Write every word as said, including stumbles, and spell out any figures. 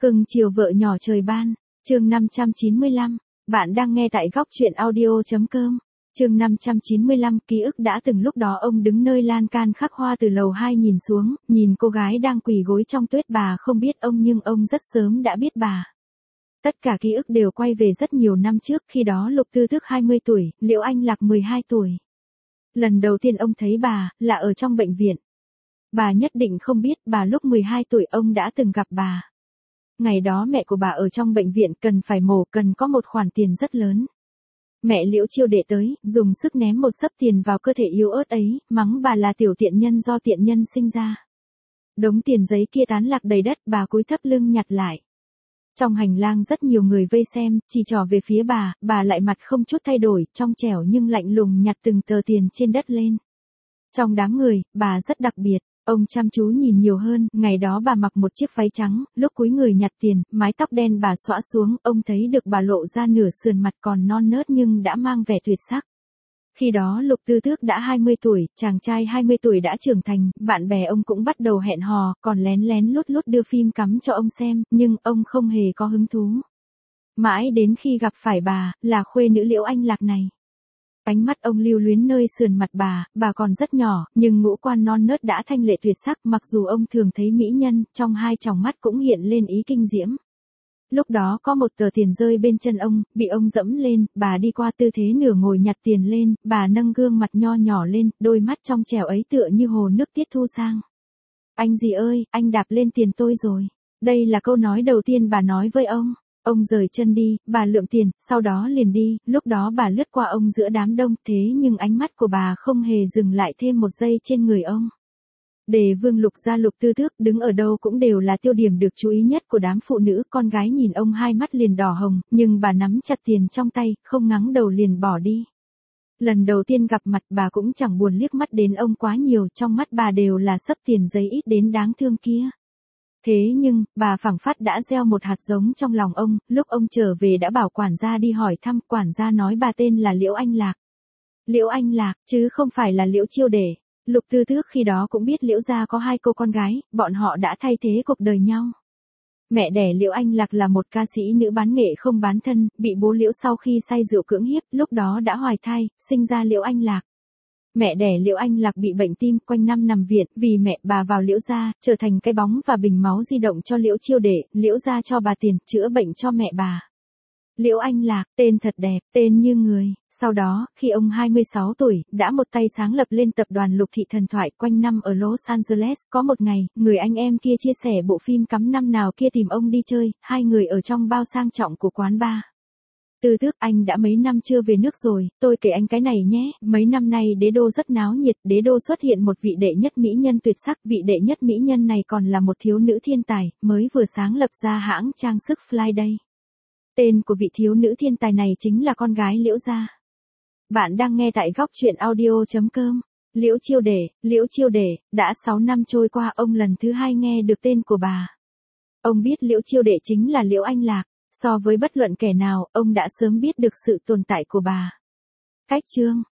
Cưng chiều vợ nhỏ trời ban, chương năm trăm chín mươi lăm, bạn đang nghe tại góc truyện audio.com, chương năm trăm chín mươi lăm, ký ức đã từng. Lúc đó ông đứng nơi lan can khắc hoa từ lầu hai nhìn xuống, nhìn cô gái đang quỳ gối trong tuyết. Bà không biết ông nhưng ông rất sớm đã biết bà. Tất cả ký ức đều quay về rất nhiều năm trước, khi đó Lục Tư Tước hai mươi tuổi, Liễu Anh Lạc mười hai tuổi. Lần đầu tiên ông thấy bà, là ở trong bệnh viện. Bà nhất định không biết, bà lúc mười hai tuổi ông đã từng gặp bà. Ngày đó mẹ của bà ở trong bệnh viện, cần phải mổ, cần có một khoản tiền rất lớn. Mẹ Liễu Chiêu Đệ tới, dùng sức ném một xấp tiền vào cơ thể yếu ớt ấy, mắng bà là tiểu tiện nhân do tiện nhân sinh ra. Đống tiền giấy kia tán lạc đầy đất, bà cúi thấp lưng nhặt lại. Trong hành lang rất nhiều người vây xem, chỉ trỏ về phía bà, bà lại mặt không chút thay đổi, trong trẻo nhưng lạnh lùng nhặt từng tờ tiền trên đất lên. Trong đám người, bà rất đặc biệt. Ông chăm chú nhìn nhiều hơn, ngày đó bà mặc một chiếc váy trắng, lúc cúi người nhặt tiền, mái tóc đen bà xõa xuống, ông thấy được bà lộ ra nửa sườn mặt còn non nớt nhưng đã mang vẻ tuyệt sắc. Khi đó Lục Tư Tước đã hai mươi tuổi, chàng trai hai mươi tuổi đã trưởng thành, bạn bè ông cũng bắt đầu hẹn hò, còn lén lén lút lút đưa phim cắm cho ông xem, nhưng ông không hề có hứng thú. Mãi đến khi gặp phải bà, là khuê nữ Liễu Anh Lạc này. Ánh mắt ông lưu luyến nơi sườn mặt bà, bà còn rất nhỏ, nhưng ngũ quan non nớt đã thanh lệ tuyệt sắc, mặc dù ông thường thấy mỹ nhân, trong hai tròng mắt cũng hiện lên ý kinh diễm. Lúc đó có một tờ tiền rơi bên chân ông, bị ông dẫm lên, bà đi qua tư thế nửa ngồi nhặt tiền lên, bà nâng gương mặt nho nhỏ lên, đôi mắt trong trẻo ấy tựa như hồ nước tiết thu sang. Anh gì ơi, anh đạp lên tiền tôi rồi. Đây là câu nói đầu tiên bà nói với ông. Ông rời chân đi, bà lượm tiền, sau đó liền đi, lúc đó bà lướt qua ông giữa đám đông, thế nhưng ánh mắt của bà không hề dừng lại thêm một giây trên người ông. Đề vương Lục gia Lục Tư Tước đứng ở đâu cũng đều là tiêu điểm được chú ý nhất của đám phụ nữ, con gái nhìn ông hai mắt liền đỏ hồng, nhưng bà nắm chặt tiền trong tay, không ngắng đầu liền bỏ đi. Lần đầu tiên gặp mặt bà cũng chẳng buồn liếc mắt đến ông quá nhiều, trong mắt bà đều là xấp tiền giấy ít đến đáng thương kia. Thế nhưng, bà phảng phất đã gieo một hạt giống trong lòng ông, lúc ông trở về đã bảo quản gia đi hỏi thăm, quản gia nói bà tên là Liễu Anh Lạc. Liễu Anh Lạc, chứ không phải là Liễu Chiêu Đệ. Lục Tư Tước khi đó cũng biết Liễu gia có hai cô con gái, bọn họ đã thay thế cuộc đời nhau. Mẹ đẻ Liễu Anh Lạc là một ca sĩ nữ bán nghệ không bán thân, bị bố Liễu sau khi say rượu cưỡng hiếp, lúc đó đã hoài thai, sinh ra Liễu Anh Lạc. Mẹ đẻ Liễu Anh Lạc bị bệnh tim, quanh năm nằm viện, vì mẹ bà vào Liễu gia, trở thành cái bóng và bình máu di động cho Liễu Chiêu Đệ, Liễu gia cho bà tiền, chữa bệnh cho mẹ bà. Liễu Anh Lạc, tên thật đẹp, tên như người. Sau đó, khi ông hai mươi sáu tuổi, đã một tay sáng lập lên tập đoàn Lục Thị Thần Thoại, quanh năm ở Los Angeles. Có một ngày, người anh em kia chia sẻ bộ phim cắm năm nào kia tìm ông đi chơi, hai người ở trong bao sang trọng của quán bar. Tư Tước, anh đã mấy năm chưa về nước rồi, tôi kể anh cái này nhé, mấy năm nay đế đô rất náo nhiệt, đế đô xuất hiện một vị đệ nhất mỹ nhân tuyệt sắc, vị đệ nhất mỹ nhân này còn là một thiếu nữ thiên tài, mới vừa sáng lập ra hãng trang sức Flyday. Tên của vị thiếu nữ thiên tài này chính là con gái Liễu gia. Bạn đang nghe tại góc truyện audio.com. Liễu Chiêu Đệ, Liễu Chiêu Đệ, đã sáu năm trôi qua ông lần thứ hai nghe được tên của bà. Ông biết Liễu Chiêu Đệ chính là Liễu Anh Lạc, so với bất luận kẻ nào, ông đã sớm biết được sự tồn tại của bà. Cách chương,